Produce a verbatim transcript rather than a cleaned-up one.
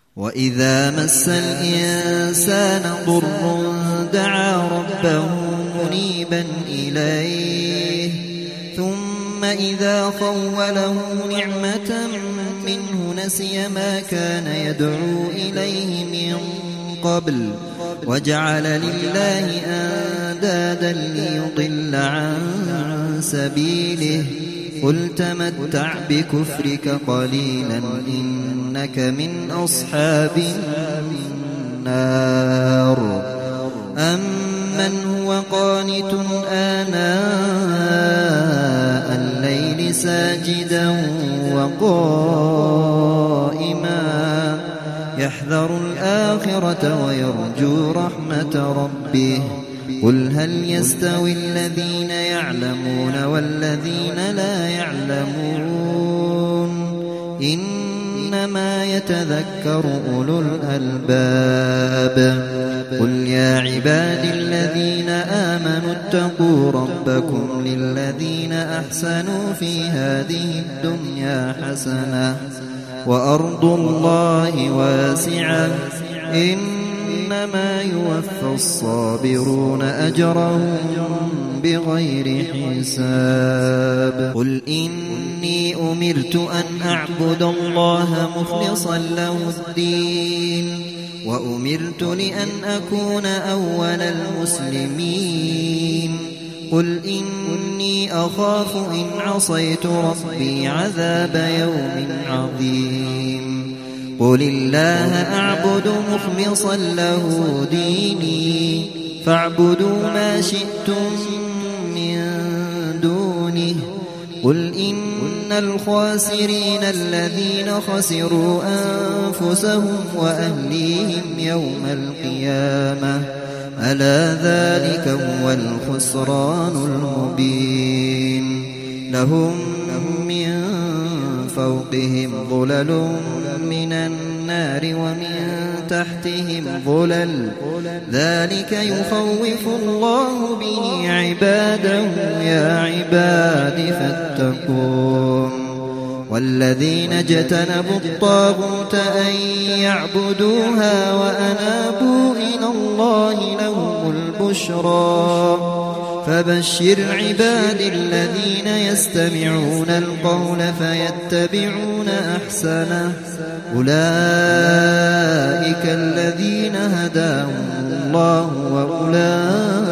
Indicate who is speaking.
Speaker 1: وإذا مس الإنسان ضر دعا ربه منيبا إليه ثم إذا خوله نعمة منه نسي ما كان يدعو إليه من قبل وجعل لله أندادا ليضل عن سبيله قل تمتع بكفرك قليلا إنك من أصحاب النار أمن هو قانت آناء الليل ساجدا وقائما يحذر الآخرة ويرجو رحمة ربه قل هل يستوي الذين يعلمون والذين لا يعلمون إنما يتذكر أولو الألباب قل يا عبادي الذين آمنوا اتقوا ربكم للذين أحسنوا في هذه الدنيا حسنة وأرض الله واسعة إنما يوفى الصابرون أجرهم بغير حساب قل إني أمرت أن أعبد الله مخلصا له الدين وأمرت لأن أكون أول المسلمين قل إني أخاف إن عصيت ربي عذاب يوم عظيم قل الله أعبد مخلصا له ديني فاعبدوا ما شئتم من دونه قل إن الخاسرين الذين خسروا أنفسهم وأهليهم يوم القيامة ألا ذلك هو الخسران المبين لهم من فوقهم ظلل من النار ومن تحتهم ظلل ذلك يخوف الله به عباده يا عباد فاتقون والذين اجتنبوا الطاغوت أن يعبدوها وأنابوا إلى الله لهم البشرى فبشر عباد الذين يستمعون القول فيتبعون أحسنه أولئك الذين هداهم الله وأولئك